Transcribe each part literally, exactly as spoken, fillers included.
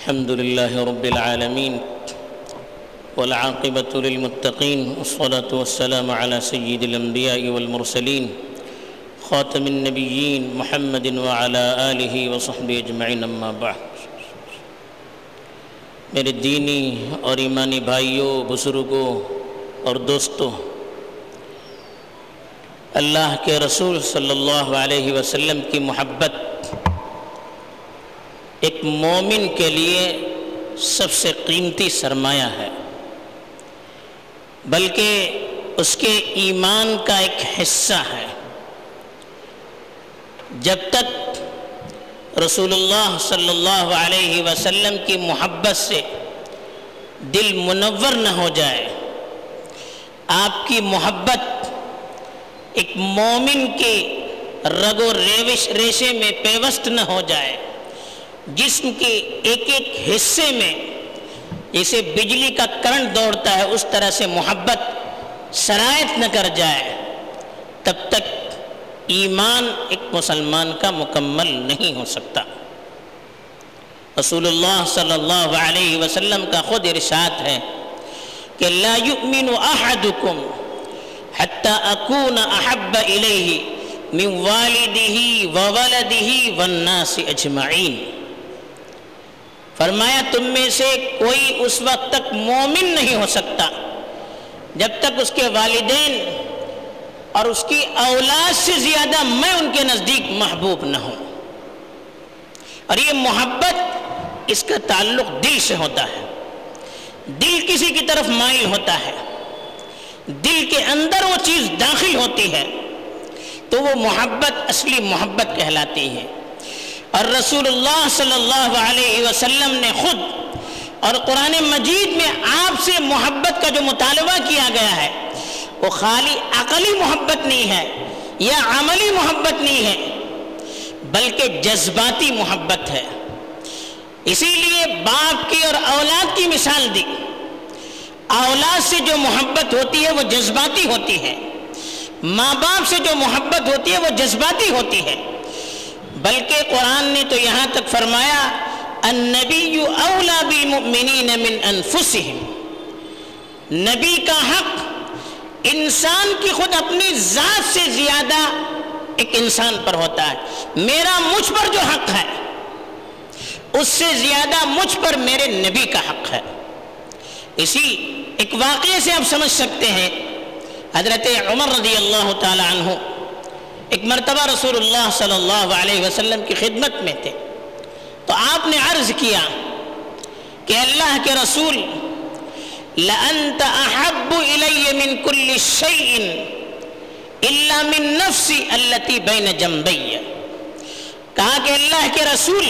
الحمد لله رب العالمين والعاقبة للمتقين والصلاة والسلام على سيد الأنبياء والمرسلين خاتم النبيين محمد وعلى آله وصحبه أجمعين أما بعد۔ میرے دینی اور ایمانی بھائیوں، بزرگوں اور دوستوں، اللہ کے رسول صلی اللہ علیہ وسلم کی محبت ایک مومن کے لیے سب سے قیمتی سرمایہ ہے، بلکہ اس کے ایمان کا ایک حصہ ہے۔ جب تک رسول اللہ صلی اللہ علیہ وسلم کی محبت سے دل منور نہ ہو جائے، آپ کی محبت ایک مومن کے رگ و ریوش ریشے میں پیوست نہ ہو جائے، جسم کے ایک ایک حصے میں جیسے بجلی کا کرنٹ دوڑتا ہے اس طرح سے محبت سرایت نہ کر جائے، تب تک ایمان ایک مسلمان کا مکمل نہیں ہو سکتا۔ رسول اللہ صلی اللہ علیہ وسلم کا خود ارشاد ہے کہ لا یؤمن احدکم حتی اکون احب الیہ من والدہ وولدہ والناس اجمعین۔ فرمایا تم میں سے کوئی اس وقت تک مومن نہیں ہو سکتا جب تک اس کے والدین اور اس کی اولاد سے زیادہ میں ان کے نزدیک محبوب نہ ہوں۔ اور یہ محبت اس کا تعلق دل سے ہوتا ہے۔ دل کسی کی طرف مائل ہوتا ہے، دل کے اندر وہ چیز داخل ہوتی ہے تو وہ محبت اصلی محبت کہلاتی ہے۔ اور رسول اللہ صلی اللہ علیہ وسلم نے خود اور قرآن مجید میں آپ سے محبت کا جو مطالبہ کیا گیا ہے وہ خالی عقلی محبت نہیں ہے یا عملی محبت نہیں ہے، بلکہ جذباتی محبت ہے۔ اسی لیے باپ کی اور اولاد کی مثال دی۔ اولاد سے جو محبت ہوتی ہے وہ جذباتی ہوتی ہے، ماں باپ سے جو محبت ہوتی ہے وہ جذباتی ہوتی ہے، بلکہ قرآن نے تو یہاں تک فرمایا النبی اولا بالمؤمنین من انفسہم، نبی کا حق انسان کی خود اپنی ذات سے زیادہ ایک انسان پر ہوتا ہے۔ میرا مجھ پر جو حق ہے اس سے زیادہ مجھ پر میرے نبی کا حق ہے۔ اسی ایک واقعے سے آپ سمجھ سکتے ہیں، حضرت عمر رضی اللہ تعالی عنہ ایک مرتبہ رسول اللہ صلی اللہ علیہ وسلم کی خدمت میں تھے، تو آپ نے عرض کیا کہ اللہ کے رسول لَأَنْتَ أَحَبُّ إِلَيَّ مِنْ كُلِّ شَيْءٍ إِلَّا مِنْ نَفْسِ الَّتِي بَيْنَ جَنْبَيَّ۔ کہا کہ اللہ کے رسول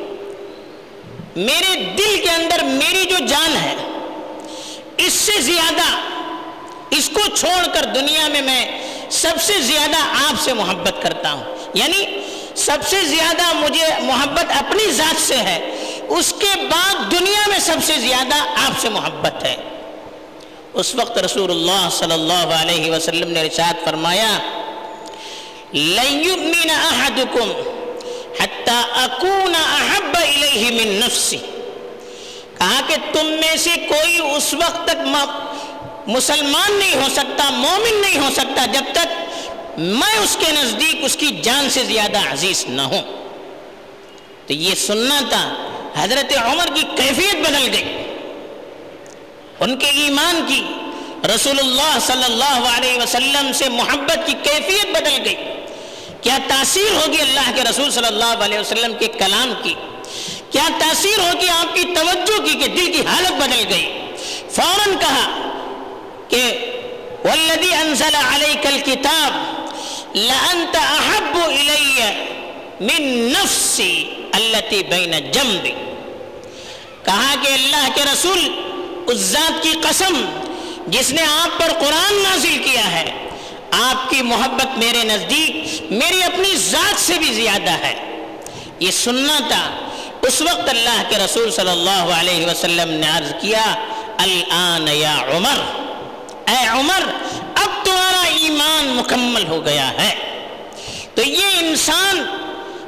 میرے دل کے اندر میری جو جان ہے اس سے زیادہ، اس کو چھوڑ کر دنیا میں میں سب سے زیادہ آپ سے محبت کرتا ہوں، یعنی سب سے زیادہ مجھے محبت اپنی ذات سے ہے، اس کے بعد دنیا میں سب سے زیادہ آپ سے محبت ہے۔ اس وقت رسول اللہ صلی اللہ علیہ وسلم نے ارشاد فرمایا لَن يُؤْمِنَ أَحَدُكُمْ حَتَّى أَكُونَ أَحَبَّ إِلَيْهِ مِن نَفْسِهِ۔ کہا کہ تم میں سے کوئی اس وقت تک مسلمان نہیں ہو سکتا، مومن نہیں ہو سکتا جب تک میں اس کے نزدیک اس کی جان سے زیادہ عزیز نہ ہوں۔ تو یہ سننا تھا، حضرت عمر کی کیفیت بدل گئی، ان کے ایمان کی، رسول اللہ صلی اللہ علیہ وسلم سے محبت کی کیفیت بدل گئی۔ کیا تاثیر ہوگی اللہ کے رسول صلی اللہ علیہ وسلم کے کلام کی، کیا تاثیر ہوگی آپ کی توجہ کی کہ دل کی حالت بدل گئی۔ فوراً کہا کہ والذی انزل علیک الکتاب لأنت احب الی من نفسی التی بین جنبی۔ کہا کہ اللہ کے رسول اس ذات کی قسم جس نے آپ پر قرآن نازل کیا ہے، آپ کی محبت میرے نزدیک میری اپنی ذات سے بھی زیادہ ہے۔ یہ سننا تھا۔ اس وقت اللہ کے رسول صلی اللہ علیہ وسلم نے عرض کیا الآن یا عمر، اے عمر اب تمہارا ایمان مکمل ہو گیا ہے۔ تو یہ انسان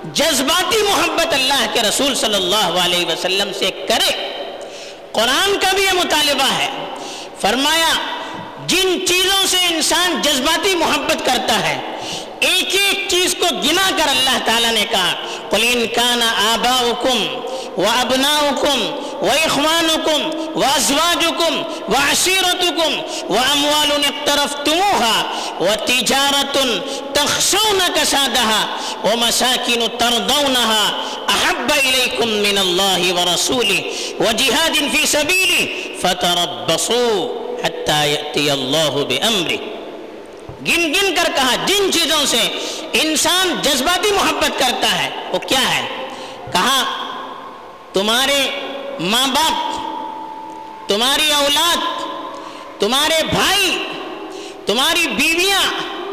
جذباتی محبت اللہ کے رسول صلی اللہ علیہ وسلم سے کرے۔ قرآن کا بھی یہ مطالبہ ہے، فرمایا جن چیزوں سے انسان جذباتی محبت کرتا ہے، ایک ایک چیز کو گنا کر اللہ تعالیٰ نے کہا قُلْ إِنْ كَانَ آبَاؤُكُمْ وَأَبْنَاؤُكُمْ وَإِخْوَانُكُمْ وَأَزْوَاجُكُمْ وَعَشِيرَتُكُمْ وَأَمْوَالٌ اقْتَرَفْتُمُوهَا وَتِجَارَةٌ تَخْشَوْنَ كَسَادَهَا وَمَسَاكِنُ تَرْضَوْنَهَا أَحَبَّ إِلَيْكُم مِّنَ اللَّهِ وَرَسُولِهِ وَجِهَادٍ فِي سَبِيلِهِ فَتَرَبَّصُوا حَتَّى يَأْتِيَ اللَّهُ بِأَمْرِهِ۔ گن گن کر کہا جن چیزوں سے انسان جذباتی محبت کرتا ہے وہ کیا ہے؟ کہا تمہارے ماں باپ، تمہاری اولاد، تمہارے بھائی، تمہاری بیویاں،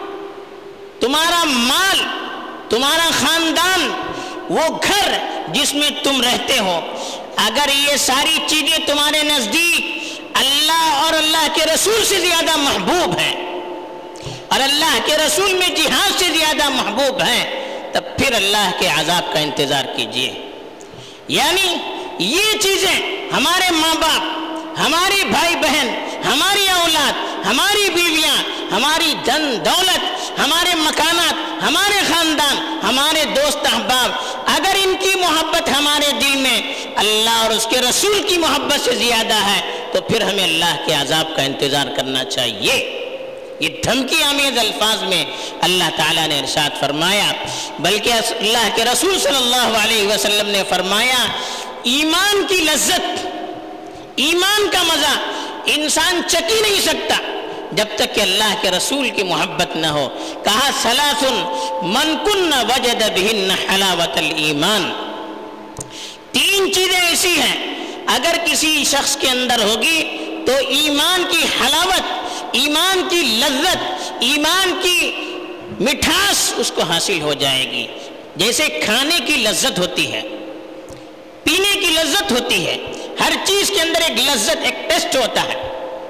تمہارا مال، تمہارا خاندان، وہ گھر جس میں تم رہتے ہو، اگر یہ ساری چیزیں تمہارے نزدیک اللہ اور اللہ کے رسول سے زیادہ محبوب ہیں اور اللہ کے رسول میں جہاد سے زیادہ محبوب ہیں، تب پھر اللہ کے عذاب کا انتظار کیجئے۔ یعنی یہ چیزیں ہمارے ماں باپ، ہمارے بھائی بہن، ہماری اولاد، ہماری بیویاں، ہماری دھن دولت، ہمارے مکانات، ہمارے خاندان، ہمارے دوست احباب، اگر ان کی محبت ہمارے دل میں اللہ اور اس کے رسول کی محبت سے زیادہ ہے تو پھر ہمیں اللہ کے عذاب کا انتظار کرنا چاہیے۔ یہ دھمکی آمیز الفاظ میں اللہ تعالیٰ نے ارشاد فرمایا، بلکہ اللہ کے رسول صلی اللہ علیہ وسلم نے فرمایا ایمان کی لذت، ایمان کا مزہ انسان چکی نہیں سکتا جب تک کہ اللہ کے رسول کی محبت نہ ہو۔ کہا ثلاث من کن وجد بہن حلاوت الایمان، تین چیزیں ایسی ہیں اگر کسی شخص کے اندر ہوگی تو ایمان کی حلاوت، ایمان کی لذت، ایمان کی مٹھاس اس کو حاصل ہو جائے گی۔ جیسے کھانے کی لذت ہوتی ہے، پینے کی لذت ہوتی ہے، ہر چیز کے اندر ایک لذت، ایک ٹیسٹ ہوتا ہے،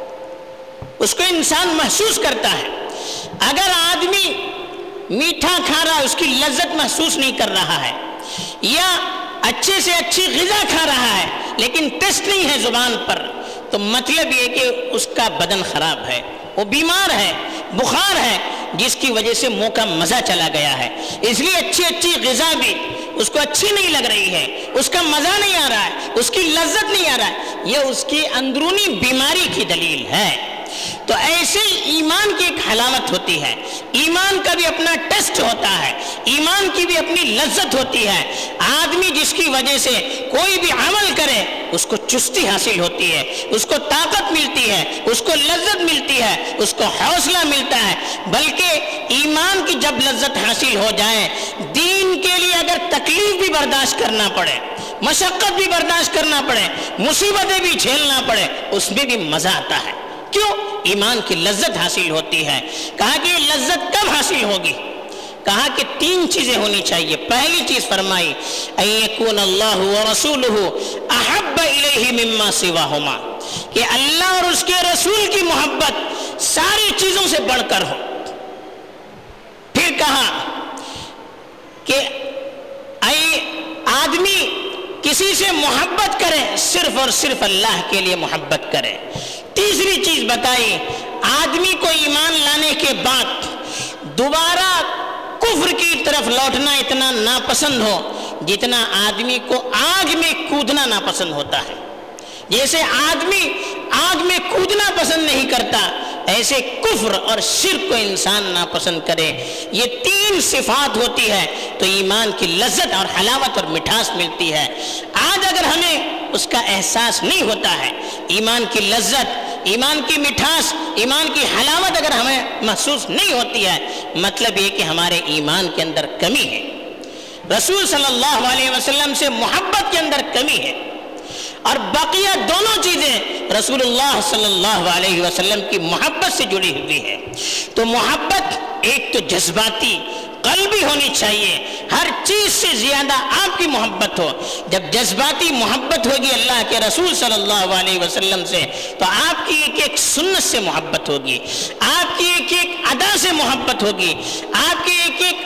اس کو انسان محسوس کرتا ہے۔ اگر آدمی میٹھا کھا رہا ہے، اس کی لذت محسوس نہیں کر رہا ہے، یا اچھے سے اچھی غذا کھا رہا ہے لیکن ٹیسٹ نہیں ہے زبان پر، تو مطلب یہ کہ اس کا بدن خراب ہے، وہ بیمار ہے، بخار ہے، جس کی وجہ سے منہ کا مزہ چلا گیا ہے۔ اس لیے اچھی اچھی غذا بھی اس کو اچھی نہیں لگ رہی ہے، اس کا مزہ نہیں آ رہا ہے، اس کی لذت نہیں آ رہا ہے، یہ اس کی اندرونی بیماری کی دلیل ہے۔ تو ایسے ایمان کی ایک حلاوت ہوتی ہے، ایمان کا بھی اپنا ٹیسٹ ہوتا ہے، ایمان کی بھی اپنی لذت ہوتی ہے۔ آدمی جس کی وجہ سے کوئی بھی عمل کرے اس کو چستی حاصل ہوتی ہے، اس کو طاقت ملتی ہے، اس کو لذت ملتی ہے، اس کو حوصلہ ملتا ہے۔ بلکہ ایمان کی جب لذت حاصل ہو جائے، دین کے لیے اگر تکلیف بھی برداشت کرنا پڑے، مشقت بھی برداشت کرنا پڑے، مصیبتیں بھی جھیلنا پڑے، اس میں بھی مزہ آتا ہے۔ کیوں؟ ایمان کی لذت حاصل ہوتی ہے۔ کہا کہ یہ لذت کب حاصل ہوگی؟ کہا کہ تین چیزیں ہونی چاہیے۔ پہلی چیز فرمائی ان یکون اللہ ورسولہ احب الیہ مما سواہما، کہ اللہ اور اس کے رسول کی محبت ساری چیزوں سے بڑھ کر ہو۔ پھر کہا کہ اے آدمی کسی سے محبت کرے صرف اور صرف اللہ کے لیے محبت کرے۔ تیسری چیز بتائی آدمی کو ایمان لانے کے بعد دوبارہ کفر کی طرف لوٹنا اتنا ناپسند ہو جتنا آدمی کو آگ میں کودنا ناپسند ہوتا ہے۔ جیسے آدمی آگ میں کودنا پسند نہیں کرتا، ایسے کفر اور شرک کو انسان ناپسند کرے۔ یہ تین صفات ہوتی ہے تو ایمان کی لذت اور حلاوت اور مٹھاس ملتی ہے۔ آج اگر ہمیں اس کا احساس نہیں ہوتا ہے، ایمان کی لذت، ایمان کی مٹھاس، ایمان کی حلاوت اگر ہمیں محسوس نہیں ہوتی ہے، مطلب یہ کہ ہمارے ایمان کے اندر کمی ہے، رسول صلی اللہ علیہ وسلم سے محبت کے اندر کمی ہے۔ اور بقیہ دونوں چیزیں رسول اللہ صلی اللہ علیہ وسلم کی محبت سے جڑی ہوئی ہے۔ تو محبت ایک تو جذباتی قلبی ہونی چاہیے، ہر چیز سے زیادہ آپ کی محبت ہو۔ جب جذباتی محبت ہوگی اللہ کے رسول صلی اللہ علیہ وسلم سے تو آپ کی ایک ایک سنت سے محبت ہوگی، آپ کی ایک ایک ادا سے محبت ہوگی، آپ کے ایک ایک عمل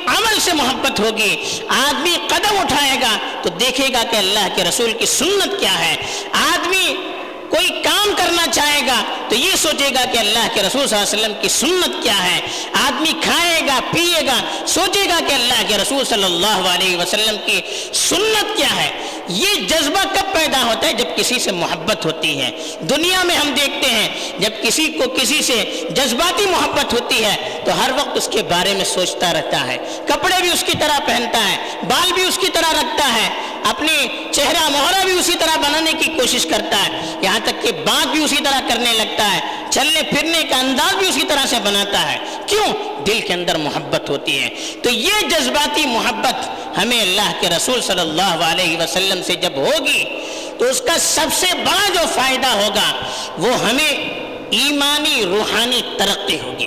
سے محبت ہوگی، آدمی قدم اٹھائے گا تو دیکھے گا کہ اللہ کے رسول کی سنت کیا ہے، آدمی کوئی کام کرنا چاہے گا تو یہ سوچے گا کہ اللہ کے رسول صلی اللہ علیہ وسلم کی سنت کیا ہے، آدمی کھائے گا پیے گا سوچے گا کہ اللہ کے رسول صلی اللہ علیہ وسلم کی سنت کیا ہے۔ یہ جذبہ کب پیدا ہوتا ہے؟ جب کسی سے محبت ہوتی ہے۔ دنیا میں ہم دیکھتے ہیں جب کسی کو کسی سے جذباتی محبت ہوتی ہے تو ہر وقت اس کے بارے میں سوچتا رہتا ہے، کپڑے بھی اس کی طرح پہنتا ہے، بال بھی اس کی طرح رکھتا ہے، اپنی چہرہ مہرہ بھی اسی طرح بنانے کی کوشش کرتا ہے، یہاں تک کہ بات بھی اسی طرح کرنے لگتا ہے، چلنے پھرنے کا انداز بھی اسی طرح سے بناتا ہے۔ کیوں؟ دل کے اندر محبت ہوتی ہے۔ تو یہ جذباتی محبت ہمیں اللہ کے رسول صلی اللہ علیہ وسلم سے جب ہوگی تو اس کا سب سے بڑا جو فائدہ ہوگا وہ ہمیں ایمانی روحانی ترقی ہوگی،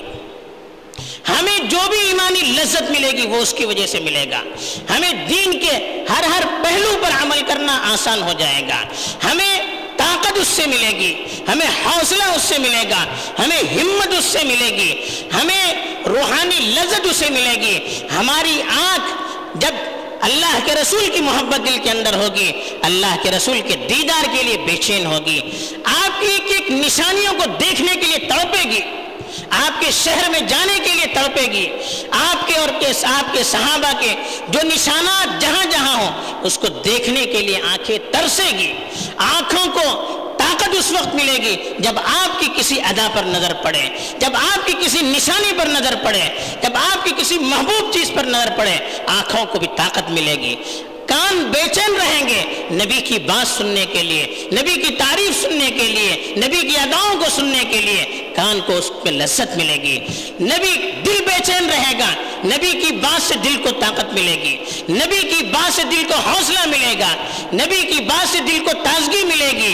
ہمیں جو بھی ایمانی لذت ملے گی وہ اس کی وجہ سے ملے گا، ہمیں دین کے ہر ہر پہلو پر عمل کرنا آسان ہو جائے گا، ہمیں طاقت اس سے ملے گی، ہمیں حوصلہ اس سے ملے گا، ہمیں ہمت اس سے ملے گی، ہمیں روحانی لذت اس سے ملے گی۔ ہماری آنکھ جب اللہ کے رسول کی محبت دل کے اندر ہوگی، اللہ کے رسول کے دیدار کے لیے بے چین ہوگی، آپ کی ایک ایک نشانیوں کو دیکھنے کے لیے تڑپے گی، آپ کے شہر میں جانے کے لیے تڑپے گی، آپ کے اور آپ کے صحابہ کے جو نشانات جہاں جہاں ہوں اس کو دیکھنے کے لیے آنکھیں ترسے گی۔ آنکھوں کو طاقت اس وقت ملے گی جب آپ کی کسی ادا پر نظر پڑے، جب آپ کی کسی نشانی پر نظر پڑے، جب آپ کی کسی محبوب چیز پر نظر پڑے، آنکھوں کو بھی طاقت ملے گی۔ کان بے چین رہیں گے نبی کی بات سننے کے لیے، نبی کی تعریف سننے کے لیے، نبی کی اداؤں کو سننے کے لیے، کان کو اس پہ لذت ملے گی۔ نبی دل بے چین رہے گا، نبی کی بات سے دل کو طاقت ملے گی، نبی کی بات سے دل کو حوصلہ ملے گا، نبی کی بات سے دل کو تازگی ملے گی۔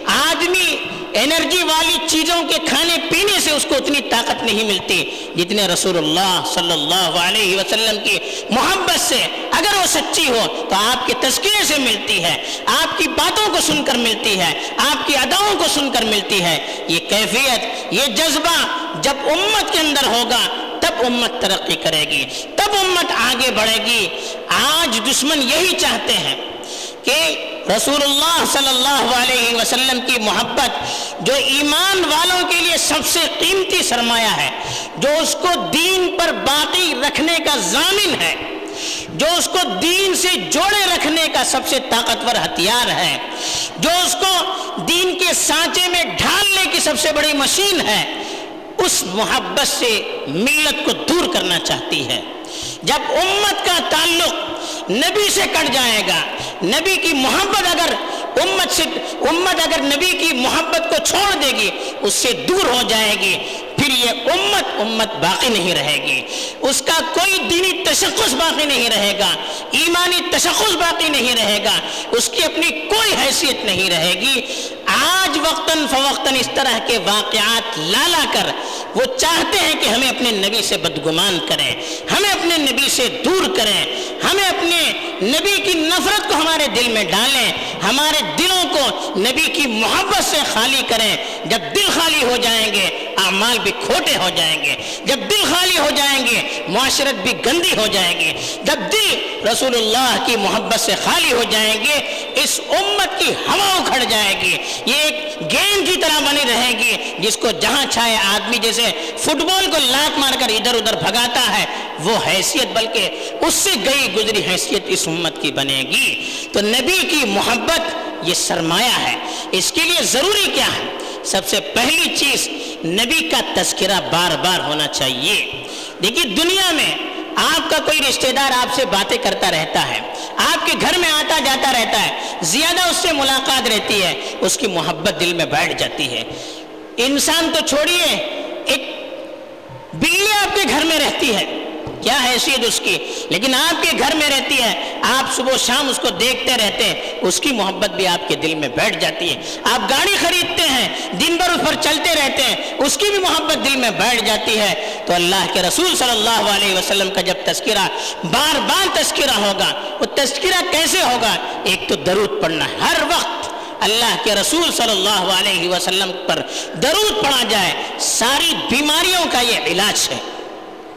آدمی انرجی والی چیزوں کے کھانے پینے سے اس کو اتنی طاقت نہیں ملتی جتنے رسول اللہ صلی اللہ علیہ وسلم کی محبت سے اگر وہ سچی ہو تو آپ کے تذکرے سے ملتی ہے، آپ کی باتوں کو سن کر ملتی ہے، آپ کی اداؤں کو سن کر ملتی ہے۔ یہ کیفیت، یہ جذبہ جب امت کے اندر ہوگا تب امت ترقی کرے گی، تب امت آگے بڑھے گی۔ آج دشمن یہی چاہتے ہیں کہ رسول اللہ صلی اللہ علیہ وسلم کی محبت جو ایمان والوں کے لیے سب سے قیمتی سرمایہ ہے، جو اس کو دین پر باقی رکھنے کا ضامن ہے، جو اس کو دین سے جوڑے رکھنے کا سب سے طاقتور ہتھیار ہے، جو اس کو دین کے سانچے میں ڈھالنے کی سب سے بڑی مشین ہے، اس محبت سے ملت کو دور کرنا چاہتی ہے۔ جب امت کا تعلق نبی سے کٹ جائے گا، نبی کی محبت اگر امت سے امت اگر نبی کی محبت کو چھوڑ دے گی، اس سے دور ہو جائے گی، پھر یہ امت امت باقی نہیں رہے گی، اس کا کوئی دینی تشخص باقی نہیں رہے گا، ایمانی تشخص باقی نہیں رہے گا، اس کی اپنی کوئی حیثیت نہیں رہے گی۔ آج وقتاً فوقتاً اس طرح کے واقعات لا لا کر وہ چاہتے ہیں کہ ہمیں اپنے نبی سے بدگمان کریں، ہمیں اپنے نبی سے دور کریں، ہمیں اپنے نبی کی نفرت کو ہمارے دل میں ڈالیں، ہمارے دلوں کو نبی کی محبت سے خالی کریں۔ جب دل خالی ہو جائیں گے اعمال بھی کھوٹے ہو جائیں گے، جب دل خالی ہو جائیں گے معاشرت بھی گندی ہو جائے گی، جب دل رسول اللہ کی محبت سے خالی ہو جائیں گے اس امت کی ہوا اکھڑ جائے گی، یہ ایک گیند کی طرح بنی رہے گی جس کو جہاں چاہے آدمی جیسے فٹ بال کو لات مار کر ادھر ادھر بھگاتا ہے، وہ حیثیت بلکہ اس سے گئی گزری حیثیت اس امت کی بنے گی۔ تو نبی کی محبت یہ سرمایہ ہے۔ اس کے لیے ضروری کیا ہے؟ سب سے پہلی چیز نبی کا تذکرہ بار بار ہونا چاہیے۔ دیکھیے دنیا میں آپ کا کوئی رشتہ دار آپ سے باتیں کرتا رہتا ہے، آپ کے گھر میں آتا جاتا رہتا ہے، زیادہ اس سے ملاقات رہتی ہے، اس کی محبت دل میں بیٹھ جاتی ہے۔ انسان تو چھوڑیے، ایک بلی آپ کے گھر میں رہتی ہے، کیا حیثیت اس کی، لیکن آپ کے گھر میں رہتی ہے، آپ صبح شام اس کو دیکھتے رہتے ہیں، اس کی محبت بھی آپ کے دل میں بیٹھ جاتی ہے۔ آپ گاڑی خریدتے ہیں، دن بھر اس پر چلتے رہتے ہیں، اس کی بھی محبت دل میں بیٹھ جاتی ہے۔ تو اللہ کے رسول صلی اللہ علیہ وسلم کا جب تذکرہ بار بار تذکرہ ہوگا، وہ تذکرہ کیسے ہوگا؟ ایک تو درود پڑھنا، ہر وقت اللہ کے رسول صلی اللہ علیہ وسلم پر درود پڑھا جائے، ساری بیماریوں کا یہ علاج ہے،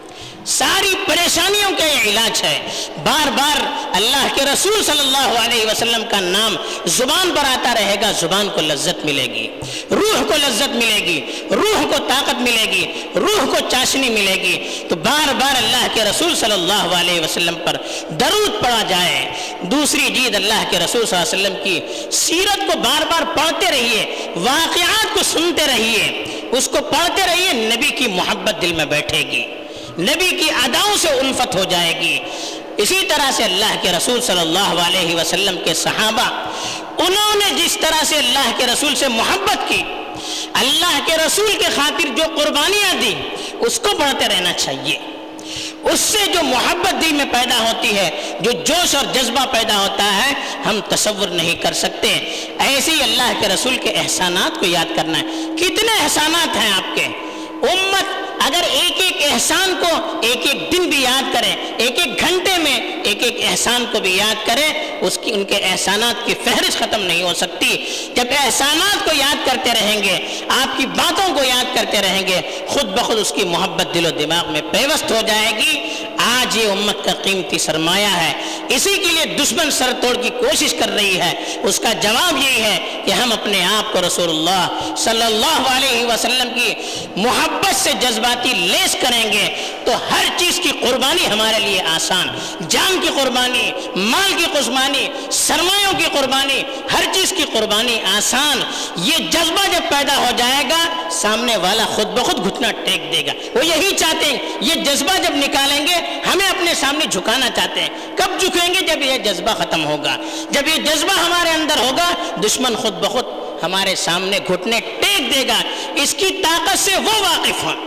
ساری پریشانیوں کا یہ علاج ہے۔ بار بار اللہ کے رسول صلی اللہ علیہ وسلم کا نام زبان پر آتا رہے گا، زبان کو لذت ملے گی، روح کو لذت ملے گی، روح کو طاقت ملے گی، روح کو چاشنی ملے گی۔ تو بار بار اللہ کے رسول صلی اللہ علیہ وسلم پر درود پڑھا جائے۔ دوسری چیز، اللہ کے رسول صلی اللہ علیہ وسلم کی سیرت کو بار بار پڑھتے رہیے، واقعات کو سنتے رہیے، اس کو پڑھتے رہیے، نبی کی محبت دل میں بیٹھے گی، نبی کی اداؤں سے الفت ہو جائے گی۔ اسی طرح سے اللہ کے رسول صلی اللہ علیہ وسلم کے صحابہ، انہوں نے جس طرح سے اللہ کے رسول سے محبت کی، اللہ کے رسول کے خاطر جو قربانیاں دی، اس کو بڑھتے رہنا چاہیے۔ اس سے جو محبت دل میں پیدا ہوتی ہے، جو جوش اور جذبہ پیدا ہوتا ہے، ہم تصور نہیں کر سکتے۔ ایسے ہی اللہ کے رسول کے احسانات کو یاد کرنا ہے۔ کتنے احسانات ہیں آپ کے؟ امت اگر ایک ایک احسان کو ایک ایک دن بھی یاد کرے، ایک ایک گھنٹے میں ایک ایک احسان کو بھی یاد کرے، اس کی ان کے احسانات کی فہرست ختم نہیں ہو سکتی۔ جب احسانات کو یاد کرتے رہیں گے، آپ کی باتوں کو یاد کرتے رہیں گے، خود بخود اس کی محبت دل و دماغ میں پیوست ہو جائے گی۔ آج یہ امت کا قیمتی سرمایہ ہے، اسی کے لیے دشمن سر توڑ کی کوشش کر رہی ہے۔ اس کا جواب یہی ہے کہ ہم اپنے آپ کو رسول اللہ صلی اللہ علیہ وسلم کی محبت سے جذباتی لیس کریں گے تو ہر چیز کی قربانی ہمارے لیے آسان، جان کی قربانی، مال کی قربانی، سرمایوں کی قربانی، ہر چیز کی قربانی آسان۔ یہ جذبہ جب پیدا ہو جائے گا، سامنے والا خود بخود گھٹنا ٹیک دے گا۔ وہ یہی چاہتے ہیں، یہ جذبہ جب نکالیں گے، ہمیں اپنے سامنے جھکانا چاہتے ہیں۔ کب جھکیں گے؟ جب یہ جذبہ ختم ہوگا، جب یہ جذبہ ہمارے اندر ہوگا، دشمن خود بخود ہمارے سامنے گھٹنے ٹیک دے گا۔ اس کی طاقت سے وہ واقف ہیں،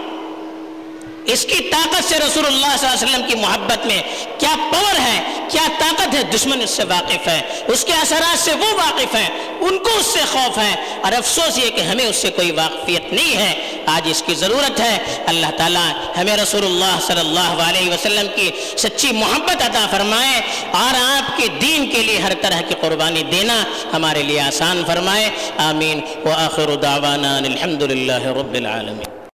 اس کی طاقت سے رسول اللہ صلی اللہ علیہ وسلم کی محبت میں کیا پاور ہے، کیا طاقت ہے، دشمن اس سے واقف ہے، اس کے اثرات سے وہ واقف ہیں، ان کو اس سے خوف ہے۔ اور افسوس یہ کہ ہمیں اس سے کوئی واقفیت نہیں ہے۔ آج اس کی ضرورت ہے۔ اللہ تعالیٰ ہمیں رسول اللہ صلی اللہ علیہ وسلم کی سچی محبت عطا فرمائے اور آپ کے دین کے لیے ہر طرح کی قربانی دینا ہمارے لیے آسان فرمائے۔ آمین۔ وآخر دعوانا الحمد للہ رب العالمین۔